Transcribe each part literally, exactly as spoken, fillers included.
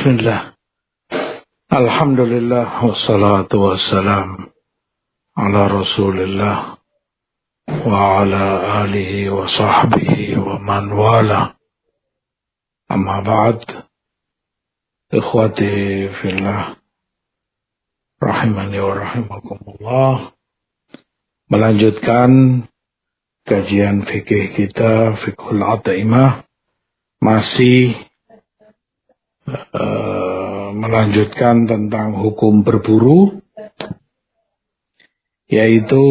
Bismillah. Alhamdulillah wassalatu wassalam ala Rasulillah wa ala alihi wa sahbihi wa man wala. Amma ba'd. Ikhwati fillah rahimani wa rahimakumullah. Melanjutkan kajian fikih kita, Fiqhul At'imah, masih Uh, melanjutkan tentang hukum berburu, yaitu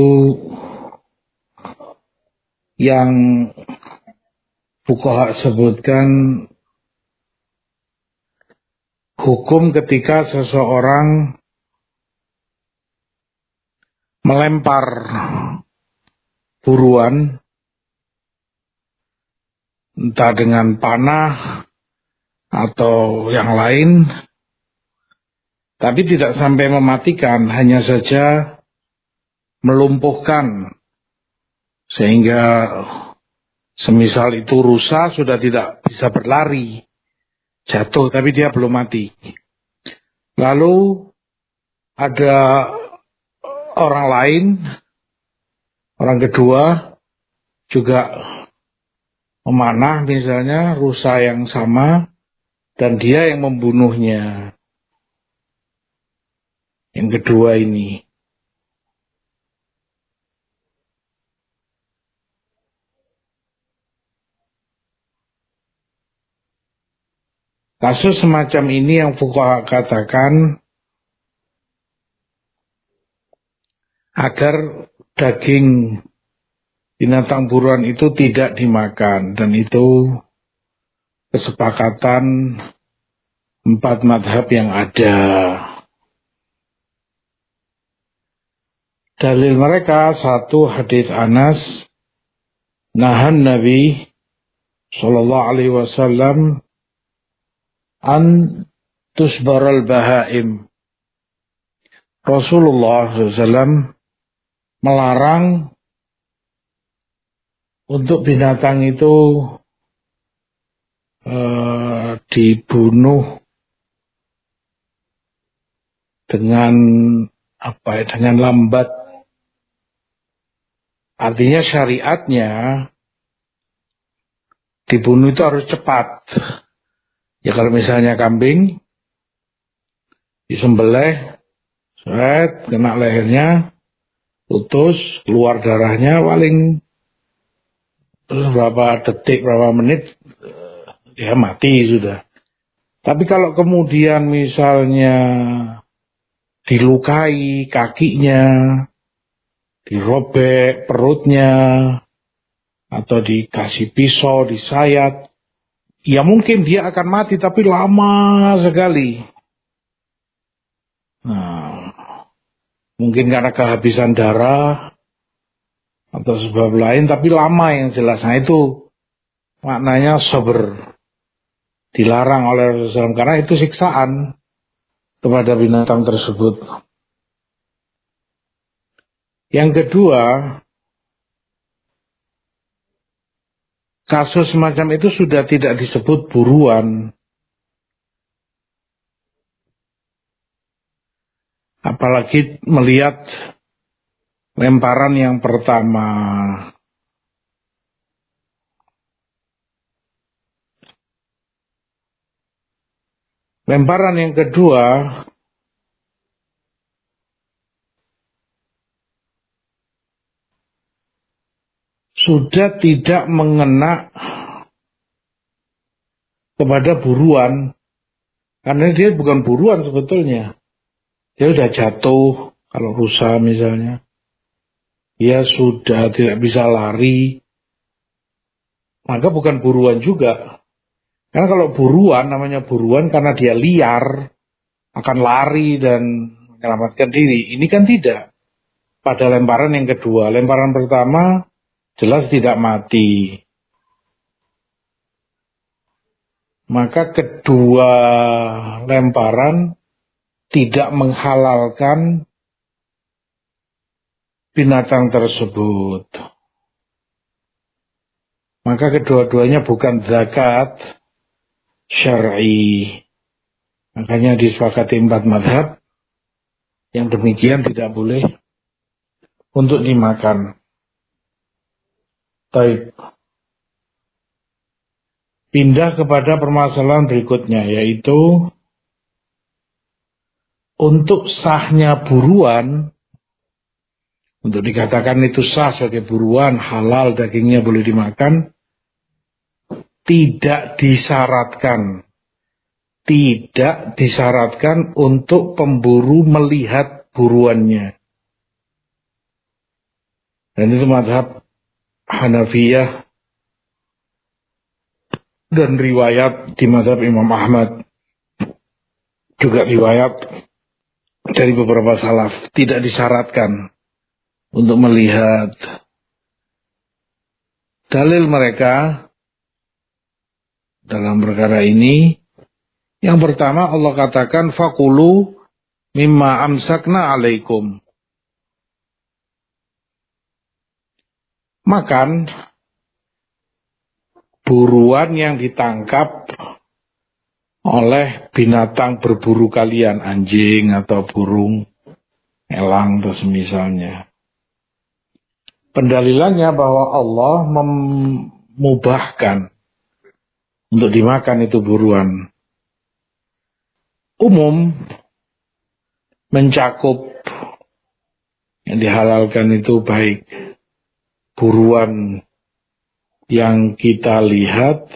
yang fuqaha sebutkan hukum ketika seseorang melempar buruan entah dengan panah atau yang lain, tapi tidak sampai mematikan, hanya saja melumpuhkan, sehingga semisal itu rusa sudah tidak bisa berlari, jatuh tapi dia belum mati. Lalu ada orang lain, orang kedua juga memanah misalnya rusa yang sama, dan dia yang membunuhnya. Yang kedua ini. Kasus semacam ini yang fuqaha katakan agar daging binatang buruan itu tidak dimakan, dan itu kesepakatan empat madhab yang ada. Dalil mereka satu, hadits Anas, nahan Nabi sallallahu alaihi wasallam an tusbaral bahaim. Rasulullah sallallahu alaihi wasallam melarang untuk binatang itu Uh, dibunuh dengan apa ya, dengan lambat. Artinya syariatnya dibunuh itu harus cepat. Ya kalau misalnya kambing disembelih, seret, kena lehernya, putus, keluar darahnya, paling berapa detik, berapa menit ya mati sudah. Tapi kalau kemudian misalnya dilukai kakinya, dirobek perutnya, atau dikasih pisau, disayat, ya mungkin dia akan mati, tapi lama sekali. Nah, mungkin karena kehabisan darah atau sebab lain, tapi lama yang jelas. Nah itu maknanya sabar. Dilarang oleh Rasulullah shallallahu alaihi wasallam karena itu siksaan kepada binatang tersebut. Yang kedua, kasus semacam itu sudah tidak disebut buruan. Apalagi melihat lemparan yang pertama. Lemparan yang kedua sudah tidak mengena kepada buruan, karena dia bukan buruan sebetulnya. Dia sudah jatuh, kalau rusa misalnya, dia sudah tidak bisa lari, maka bukan buruan juga. Karena kalau buruan, namanya buruan karena dia liar, akan lari dan menyelamatkan diri. Ini kan tidak. Pada lemparan yang kedua, lemparan pertama jelas tidak mati. Maka kedua lemparan tidak menghalalkan binatang tersebut. Maka kedua-duanya bukan zakat syar'i. Makanya disepakati empat madhab yang demikian tidak boleh untuk dimakan. Baik. Pindah kepada permasalahan berikutnya, yaitu untuk sahnya buruan, untuk dikatakan itu sah sebagai buruan, halal, dagingnya boleh dimakan, tidak disyaratkan. Tidak disyaratkan untuk pemburu melihat buruannya. Dan itu mazhab Hanafiyah dan riwayat di mazhab Imam Ahmad. Juga riwayat dari beberapa salaf. Tidak disyaratkan untuk melihat. Dalil mereka dalam perkara ini, yang pertama Allah katakan fakulu mimma amsakna alaikum. Makan buruan yang ditangkap oleh binatang berburu kalian, anjing atau burung, elang atau semisalnya. Pendalilannya bahwa Allah memubahkan untuk dimakan itu buruan. Umum mencakup yang dihalalkan itu baik buruan yang kita lihat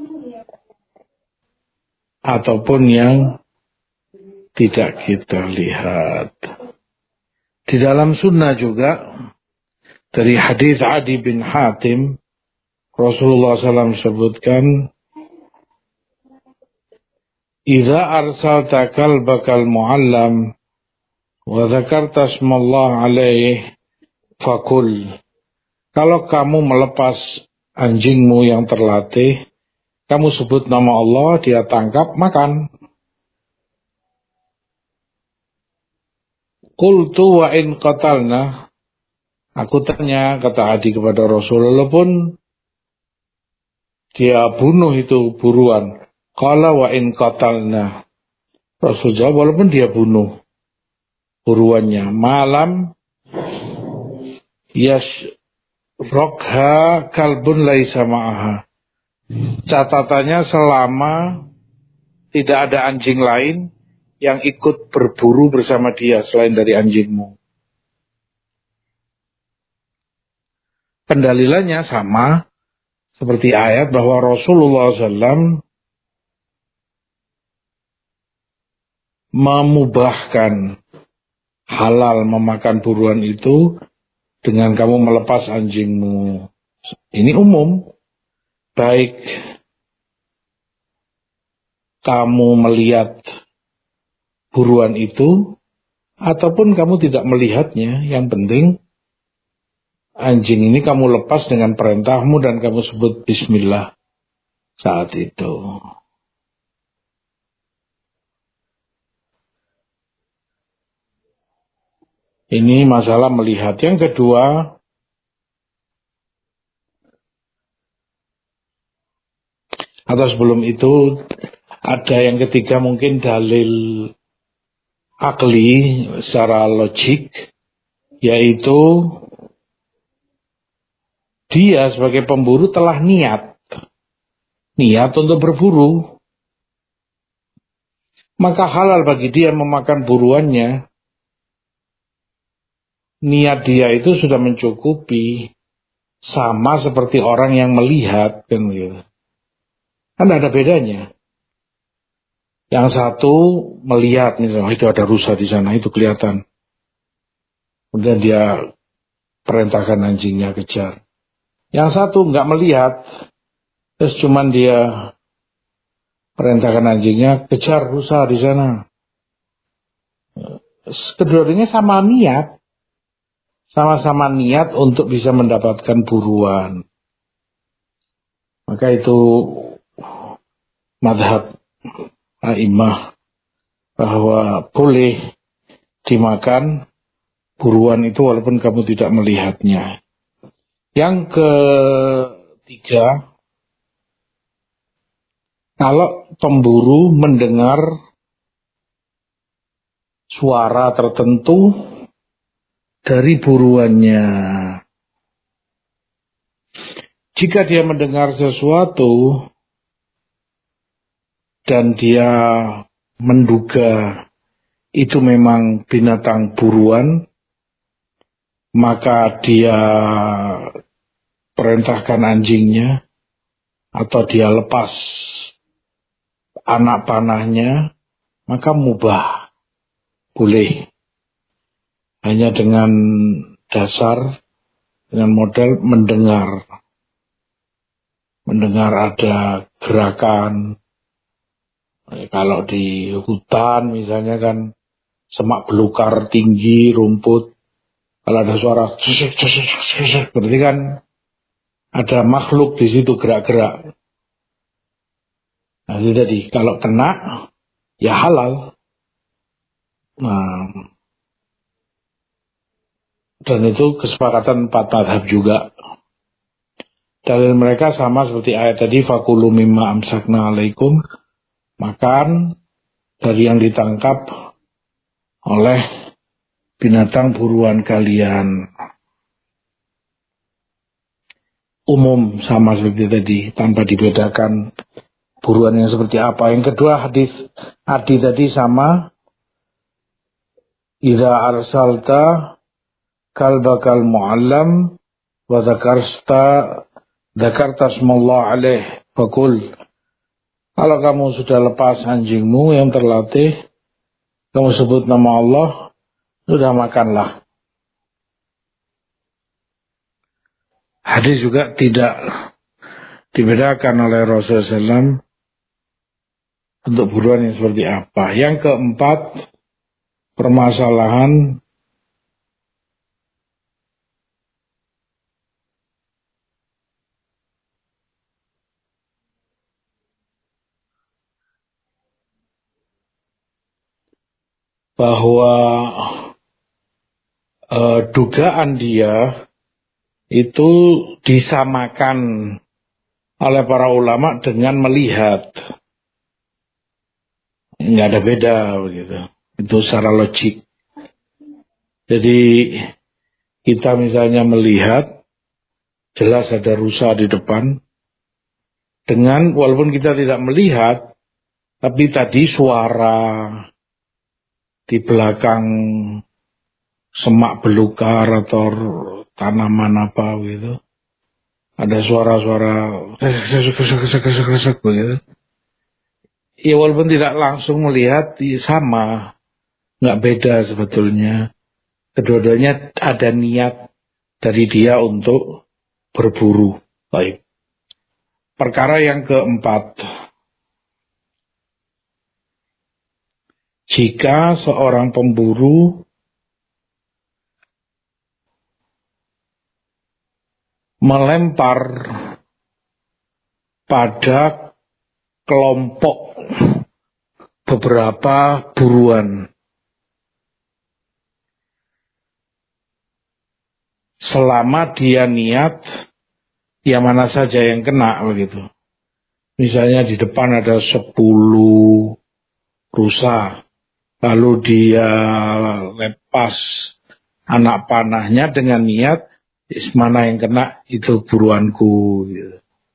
ataupun yang tidak kita lihat. Di dalam sunnah juga dari hadis Adi bin Hatim, Rasulullah sallallahu alaihi wasallam sebutkan, "Idza arsalta kalbakal muallam wa dzakarta ismallah alaihi fakul." Kalau kamu melepas anjingmu yang terlatih, kamu sebut nama Allah, dia tangkap, makan. Qultu wa in qatalna. Aku tanya, kata Adi kepada Rasulullah, pun dia bunuh itu buruan. Qala wa in qatalna. Rasul jawab, walaupun dia bunuh buruannya, malam yas rokha kalbun laisa ma'aha. Catatannya selama tidak ada anjing lain yang ikut berburu bersama dia selain dari anjingmu. Pendalilannya sama seperti ayat bahwa Rasulullah sallallahu alaihi wasallam memubahkan halal memakan buruan itu dengan kamu melepas anjingmu. Ini umum. Baik kamu melihat buruan itu ataupun kamu tidak melihatnya, yang penting anjing ini kamu lepas dengan perintahmu dan kamu sebut bismillah saat itu. Ini masalah melihat. Yang kedua, atau sebelum itu ada yang ketiga, mungkin dalil akli secara logik, yaitu dia sebagai pemburu telah niat niat untuk berburu, maka halal bagi dia memakan buruannya. Niat dia itu sudah mencukupi, sama seperti orang yang melihat, kan gitu. Kan ada bedanya. Yang satu melihat, misalnya itu ada rusa di sana, itu kelihatan. Kemudian dia perintahkan anjingnya kejar. Yang satu nggak melihat, terus cuman dia perintahkan anjingnya kejar rusa di sana. Keduanya sama niat. Sama-sama niat untuk bisa mendapatkan buruan. Maka itu madhab a'immah bahwa boleh dimakan buruan itu walaupun kamu tidak melihatnya. Yang ketiga, kalau pemburu mendengar suara tertentu dari buruannya. Jika dia mendengar sesuatu dan dia menduga itu memang binatang buruan, maka dia perintahkan anjingnya atau dia lepas anak panahnya, maka mubah, boleh. Hanya dengan dasar, dengan model mendengar. Mendengar ada gerakan. Kalau di hutan misalnya kan semak belukar tinggi, rumput. Kalau ada suara sesek, sesek, sesek, berarti kan ada makhluk di situ gerak-gerak. Nah, itu tadi, kalau kena, ya halal. Nah, dan itu kesepakatan empat mazhab juga. Dalil mereka sama seperti ayat tadi, fakulu mimma amsakna alaikum, makan dari yang ditangkap oleh binatang buruan kalian. Umum sama seperti tadi, tanpa dibedakan buruan yang seperti apa. Yang kedua, hadis Adi tadi sama, idza arsalta kalbakal muallam wa dzakarta dzakarta smallah alaih fakul. Kalau kamu sudah lepas anjingmu yang terlatih, kamu sebut nama Allah, sudah makanlah. Hadis juga tidak dibedakan oleh Rasulullah shallallahu alaihi wasallam untuk buruan yang seperti apa. Yang keempat, permasalahan bahwa eh, dugaan dia itu disamakan oleh para ulama dengan melihat. Nggak ada beda begitu. Itu secara logik. Jadi kita misalnya melihat jelas ada rusa di depan, dengan walaupun kita tidak melihat, tapi tadi suara di belakang semak belukar atau tanaman apa gitu, ada suara-suara gesek-gesek begitu. Ya walaupun tidak langsung melihat, ya sama, nggak beda sebetulnya. Kedua-duanya ada niat dari dia untuk berburu. Baik. Perkara yang keempat, jika seorang pemburu melempar pada kelompok beberapa buruan, selama dia niat, ya mana saja yang kena begitu. Misalnya di depan ada sepuluh rusa, lalu dia lepas anak panahnya dengan niat, mana yang kena itu buruanku gitu.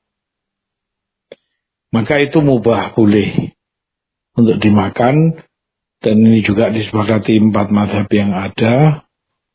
Maka itu mubah, boleh untuk dimakan. Dan ini juga disepakati empat mazhab yang ada.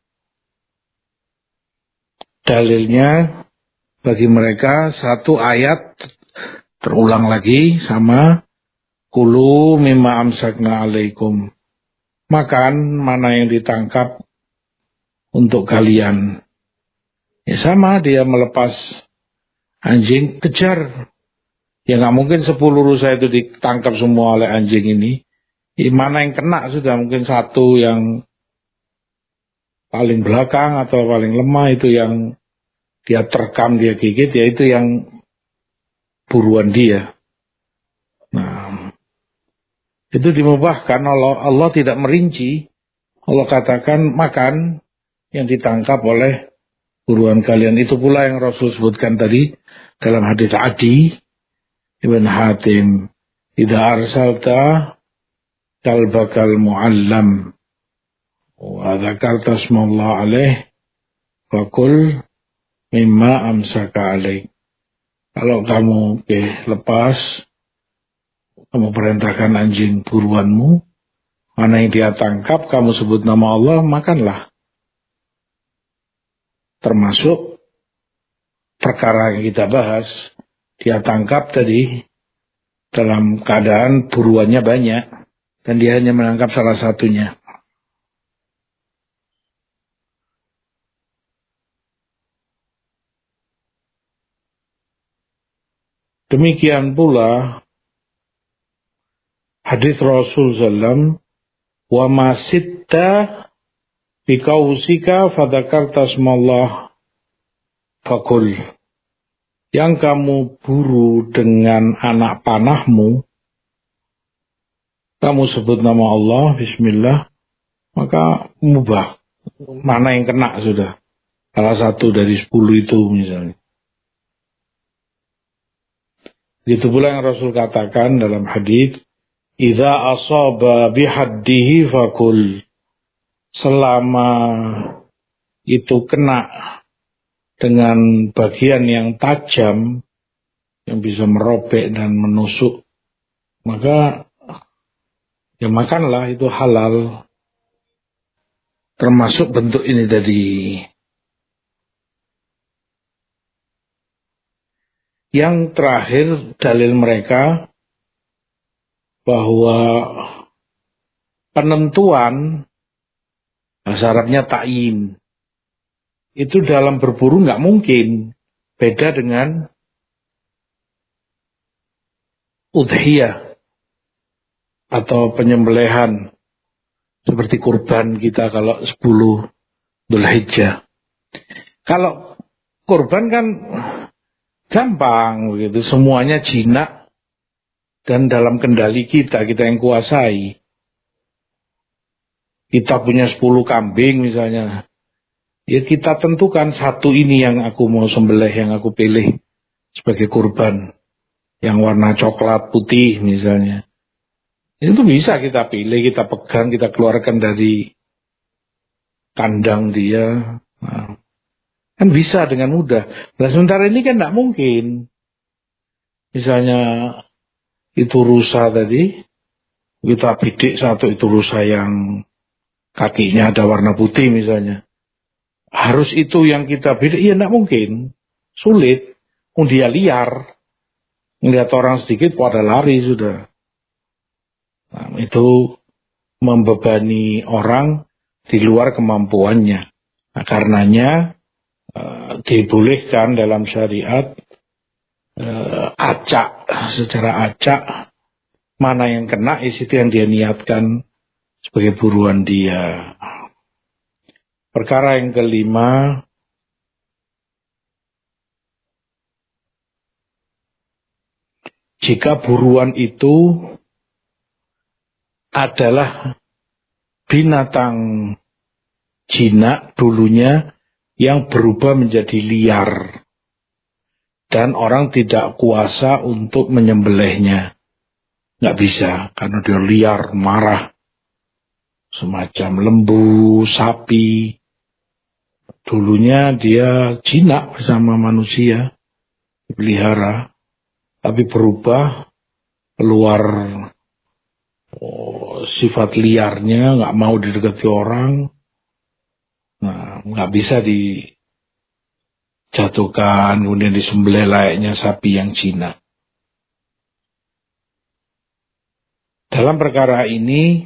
Dalilnya bagi mereka satu ayat terulang lagi sama, kulu mimma amsakna alaikum, makan mana yang ditangkap untuk kalian. Ya sama, dia melepas anjing, kejar. Ya nggak mungkin sepuluh rusa itu ditangkap semua oleh anjing ini. Ya, mana yang kena sudah, mungkin satu yang paling belakang atau paling lemah itu yang dia terkam, dia gigit, ya itu yang buruan dia. Nah, itu dimubahkan. Allah, Allah tidak merinci. Allah katakan makan yang ditangkap oleh buruan kalian. Itu pula yang Rasul sebutkan tadi dalam hadis Adi Ibn Hatim, idza arsalta kalbakal muallam wa dzakarta smallah alaih fakul mimma amsaka alaik. Kalau kamu okay, lepas, kamu perintahkan anjing buruanmu, mana yang dia tangkap, kamu sebut nama Allah, makanlah. Termasuk perkara yang kita bahas, dia tangkap tadi dalam keadaan buruannya banyak, dan dia hanya menangkap salah satunya. Demikian pula hadis Rasul sallallahu alaihi wasallam, wa masitta bikausika fadzakarta smallah fakul. Yang kamu buru dengan anak panahmu, kamu sebut nama Allah, bismillah, maka mubah. Mana yang kena sudah. Salah satu dari sepuluh itu misalnya. Itu pula yang Rasul katakan dalam hadis, idza asaba bihaddihi fakul. Selama itu kena dengan bagian yang tajam, yang bisa merobek dan menusuk, maka ya makanlah, itu halal. Termasuk bentuk ini tadi. Yang terakhir dalil mereka bahwa penentuan, bahasa Arabnya ta'yin, itu dalam berburu nggak mungkin. Beda dengan udhiyah atau penyembelihan seperti kurban kita kalau sepuluh Dzulhijjah. Kalau kurban kan gampang begitu, semuanya jinak dan dalam kendali kita, kita yang kuasai. Kita punya sepuluh kambing misalnya, ya kita tentukan satu ini yang aku mau sembelih, yang aku pilih sebagai kurban, yang warna coklat putih misalnya. Itu bisa kita pilih, kita pegang, kita keluarkan dari kandang dia. Nah, kan bisa dengan mudah. Nah sementara ini kan tidak mungkin. Misalnya itu rusa tadi, kita bidik satu itu rusa yang kakinya ada warna putih misalnya. Harus itu yang kita bidik, iya tidak mungkin. Sulit. Oh, dia liar. Melihat orang sedikit pada lari sudah. Nah, itu membebani orang di luar kemampuannya. Nah, karenanya dibolehkan dalam syariat uh, acak, secara acak mana yang kena itu yang dia niatkan sebagai buruan dia. Perkara yang kelima, jika buruan itu adalah binatang jinak dulunya yang berubah menjadi liar dan orang tidak kuasa untuk menyembelihnya, nggak bisa karena dia liar, marah, semacam lembu, sapi. Dulunya dia jinak bersama manusia, dipelihara, tapi berubah keluar oh, sifat liarnya, nggak mau didekati orang. Nah, nggak bisa dijatuhkan, kemudian disembelih layaknya sapi yang jinak. Dalam perkara ini,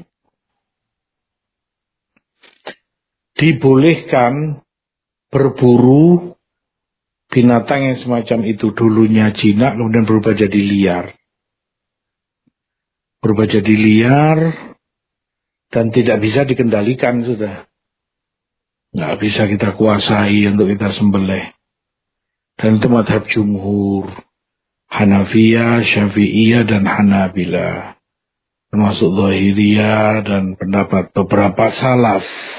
dibolehkan berburu binatang yang semacam itu. Dulunya jinak, kemudian berubah jadi liar. Berubah jadi liar, dan tidak bisa dikendalikan sudah. Nggak bisa kita kuasai untuk kita sembelih. Dan itu madhab jumhur, Hanafiyah, Syafi'iyah, dan Hanabilah. Termasuk Zahiriyah dan pendapat beberapa salaf.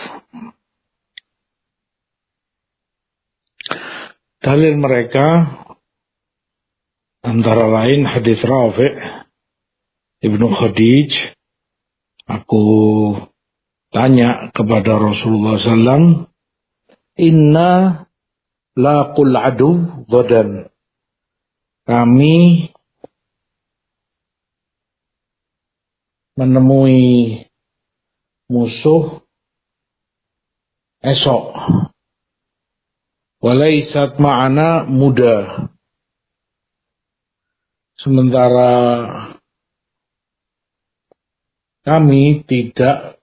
Dalil mereka antara lain hadis Rafi' Ibnu Khadij, aku tanya kepada Rasulullah sallallahu alaihi wasallam, inna laqul adu ghadan. Kami menemui musuh esok. Walaisat ma'ana muda. Sementara kami tidak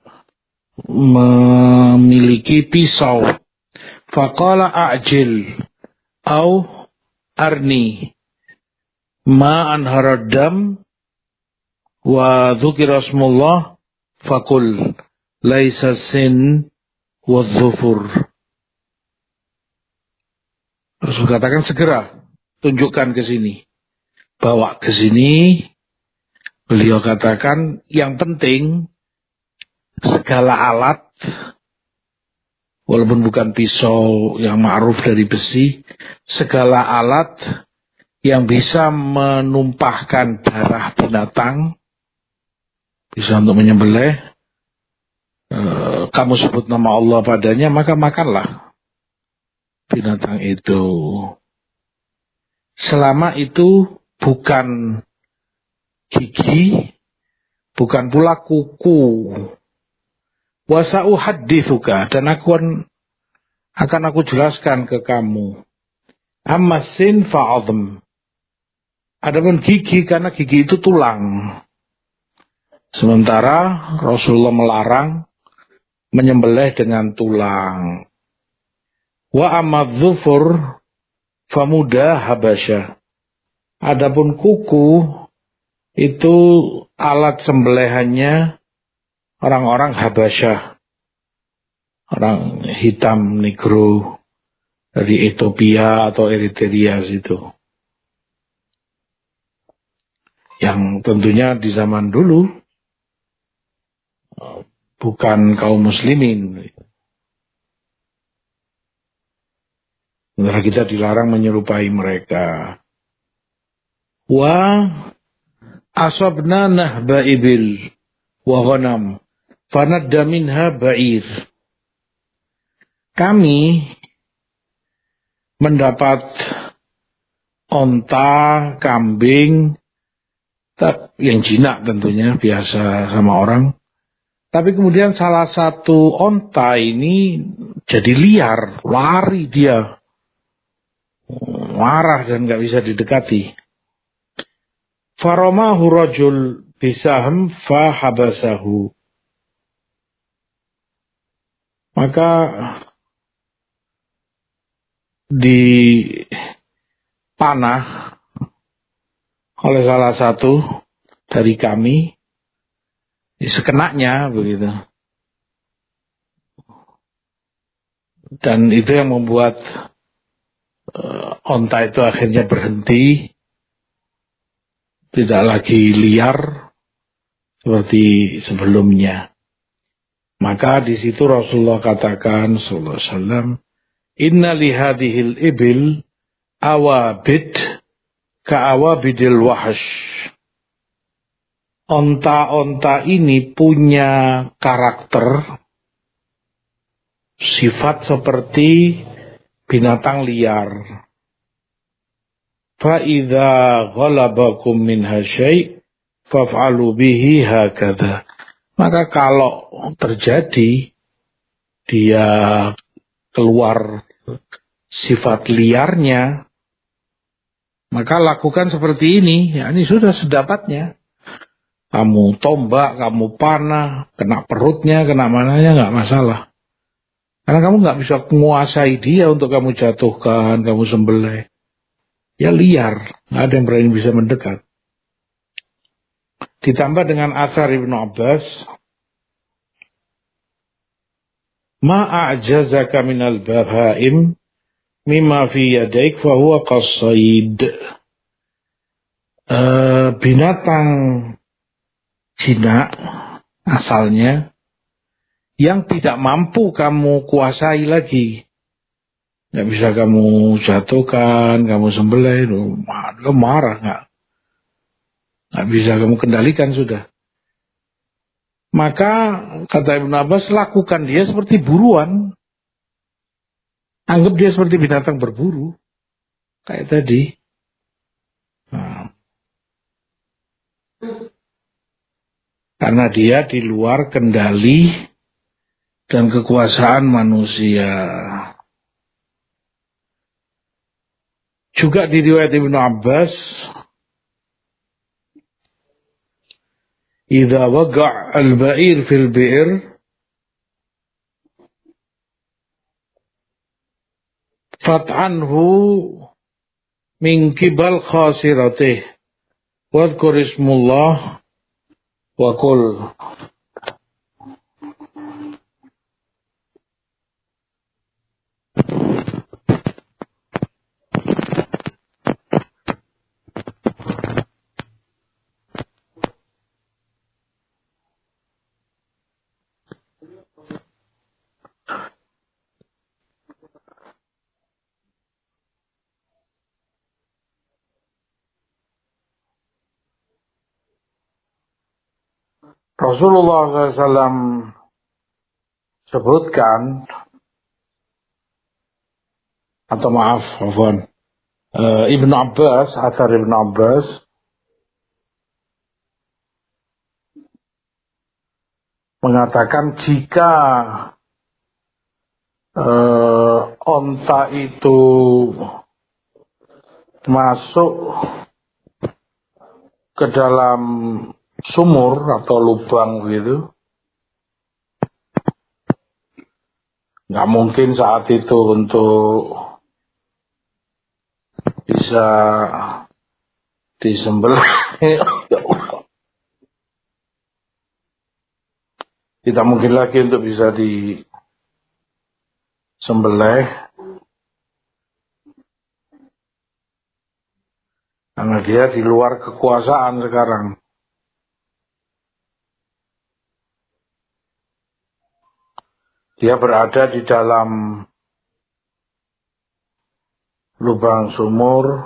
memiliki pisau. Faqala a'jil au arni ma anharad dam wa dzukira ismullah faqul laisa sin wa dzufur. Rasul katakan segera tunjukkan ke sini. Bawa ke sini. Beliau katakan yang penting segala alat, walaupun bukan pisau yang ma'ruf dari besi, segala alat yang bisa menumpahkan darah binatang, bisa untuk menyembelih, e, kamu sebut nama Allah padanya, maka makanlah binatang itu. Selama itu bukan gigi, bukan pula kuku. Wasa'u hadithuka, dan aku akan aku jelaskan ke kamu. Ammasin fa'adhm. Adapun gigi, karena gigi itu tulang. Sementara Rasulullah melarang menyembelih dengan tulang. Wa amadzufur famuda habasyah. Adapun kuku itu alat sembelihannya orang-orang Habasyah, orang hitam negro dari Ethiopia atau Eritrea situ. Yang tentunya di zaman dulu bukan kaum muslimin. Sementara kita dilarang menyerupai mereka. Wa asabna nahba ibil wa ghanam fanadda minha ba'ir. Kami mendapat onta, kambing, yang jinak tentunya, biasa sama orang. Tapi kemudian salah satu onta ini jadi liar, lari dia. Marah dan gak bisa didekati. Faramahu rajul bisahm fahabasahu. Maka dipanah oleh salah satu dari kami, sekenaknya begitu. Dan itu yang membuat uh, onta itu akhirnya berhenti, tidak lagi liar seperti sebelumnya. Maka di situ Rasulullah katakan sallallahu alaihi wasallam, inna lihadihil ibil awabid ka'awabidil wahsh. Onta-onta ini punya karakter, sifat seperti binatang liar. Fa'idha ghalabakum minha syai' faf'alu bihi hakadha. Maka kalau terjadi dia keluar sifat liarnya, maka lakukan seperti ini. Ya, ini sudah sedapatnya. Kamu tombak, kamu panah, kena perutnya, kena mananya, nggak masalah. Karena kamu nggak bisa menguasai dia untuk kamu jatuhkan, kamu sembelih. Ya liar, nggak ada yang berani bisa mendekat. Ditambah dengan asar Ibnu Abbas, ma'ajazaka minal bahaim mimma fi yadaik fahuwa qasaid. Uh, binatang jinak asalnya yang tidak mampu kamu kuasai lagi, nggak bisa kamu jatuhkan, kamu sembelih, kamu marah nggak, nggak bisa kamu kendalikan sudah. Maka kata Ibnu Abbas, lakukan dia seperti buruan. Anggap dia seperti binatang berburu. Kayak tadi. Nah. Karena dia di luar kendali dan kekuasaan manusia. Juga di riwayat Ibnu Abbas, idza waqa' al-ba'ir fil bi'r fat'anhu min qibal khasiratih wadhkur ismullah wa qul. Rasulullah shallallahu alaihi wasallam sebutkan, atau maaf, afwan, uh, Ibnu Abbas, athar Ibnu Abbas, mengatakan jika uh, onta itu masuk ke dalam sumur atau lubang gitu, nggak mungkin saat itu untuk bisa disembelih. Tidak mungkin lagi untuk bisa disembelih karena dia di luar kekuasaan sekarang. Dia berada di dalam lubang sumur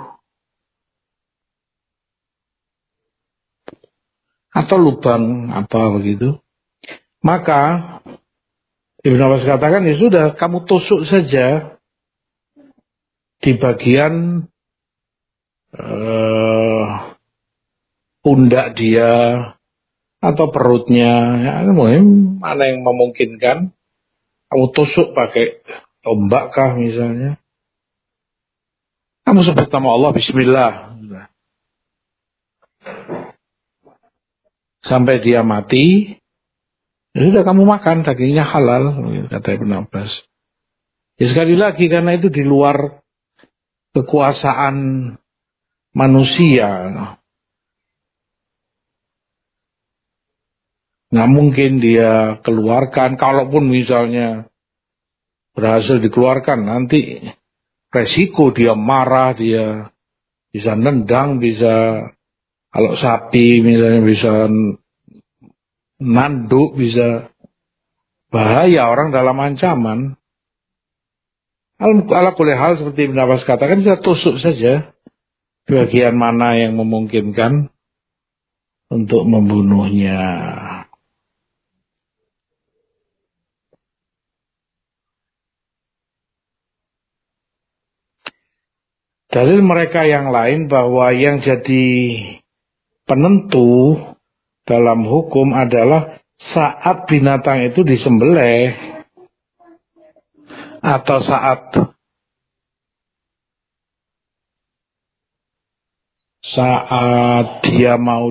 atau lubang apa begitu. Maka Ibnu Abbas katakan, ya sudah, kamu tusuk saja di bagian uh, pundak dia atau perutnya, ya, mungkin mana yang memungkinkan. Kamu tusuk pakai tombak kah misalnya. Kamu sebut nama Allah, bismillah. Sampai dia mati, ya sudah kamu makan, dagingnya halal, kata Ibnu Abbas. Ya sekali lagi, karena itu di luar kekuasaan manusia. Nggak mungkin dia keluarkan, kalaupun misalnya berhasil dikeluarkan, nanti resiko dia marah, dia bisa nendang, bisa, kalau sapi misalnya bisa nanduk, bisa bahaya, orang dalam ancaman. Ala kulli hal seperti Ibnu Abbas katakan, bisa tusuk saja bagian mana yang memungkinkan untuk membunuhnya. Dalil mereka yang lain bahwa yang jadi penentu dalam hukum adalah saat binatang itu disembelih atau saat saat dia mau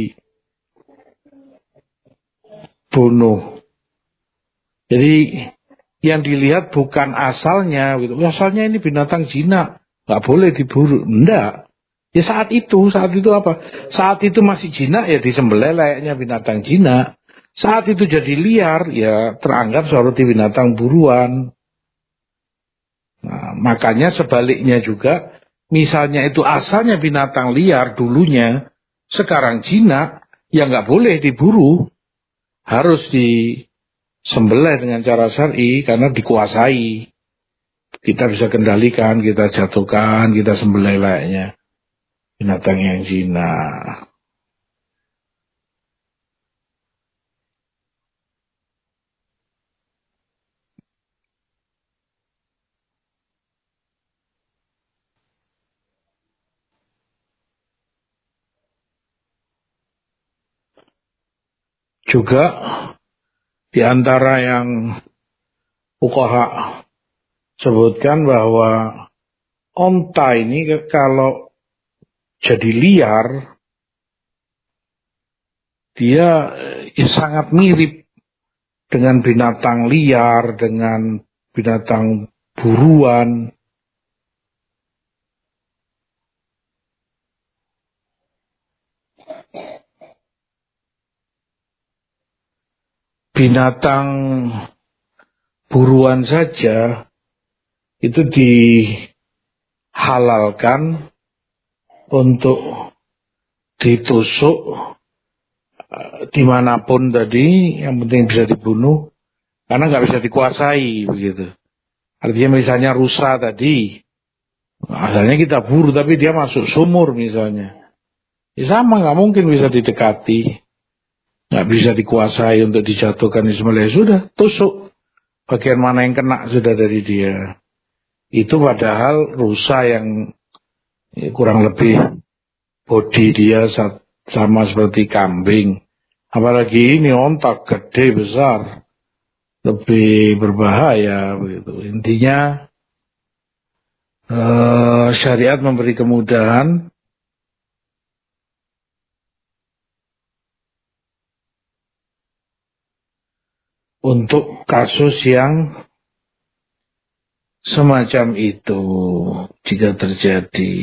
dibunuh. Jadi yang dilihat bukan asalnya, gitu. Asalnya ini binatang jinak, nggak boleh diburu. Enggak. Ya saat itu, saat itu apa? Saat itu masih jinak, ya disembelih layaknya binatang jinak. Saat itu jadi liar, ya teranggap seperti binatang buruan. Nah, makanya sebaliknya juga, misalnya itu asalnya binatang liar dulunya, sekarang jinak, ya nggak boleh diburu. Harus disembelih dengan cara syar'i karena dikuasai. Kita bisa kendalikan, kita jatuhkan, kita sembelih layaknya binatang yang jinak. juga di antara yang fuqaha sebutkan bahwa onta ini kalau jadi liar, dia sangat mirip dengan binatang liar, dengan binatang buruan. Binatang buruan saja itu dihalalkan untuk ditusuk dimanapun tadi, yang penting bisa dibunuh, karena nggak bisa dikuasai begitu. Artinya misalnya rusa tadi, asalnya kita buru tapi dia masuk sumur misalnya, ya sama, nggak mungkin bisa didekati. Nggak bisa dikuasai untuk dijatuhkan disembelih, sudah tusuk bagian mana yang kena sudah dari dia. Itu padahal rusa yang ya, kurang lebih bodi dia sama seperti kambing, apalagi ini onta gede besar, lebih berbahaya begitu. Intinya eh, syariat memberi kemudahan untuk kasus yang semacam itu jika terjadi.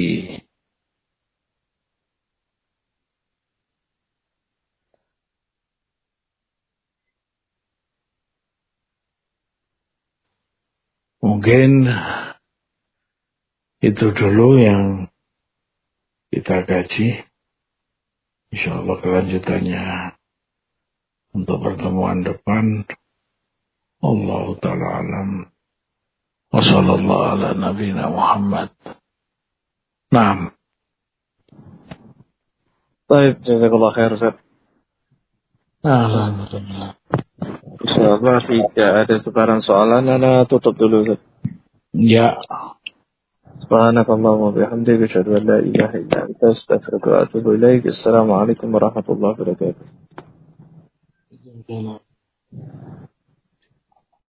Mungkin itu dulu yang kita kaji. Insyaallah kelanjutannya untuk pertemuan depan. Allah Ta'ala alam. Wassallallahu ala nabiyina Muhammad. Naam. Baik, jazakallah khair Ustaz. Alhamdulillah. Insyaallah tidak ada sebarang soalan, Ana tutup dulu Ustaz. Ya. Subhanakallahumma wa bihamdika asyhadu an la ilaha illa anta astaghfiruka wa atubu ilaik. Assalamualaikum warahmatullahi wabarakatuh.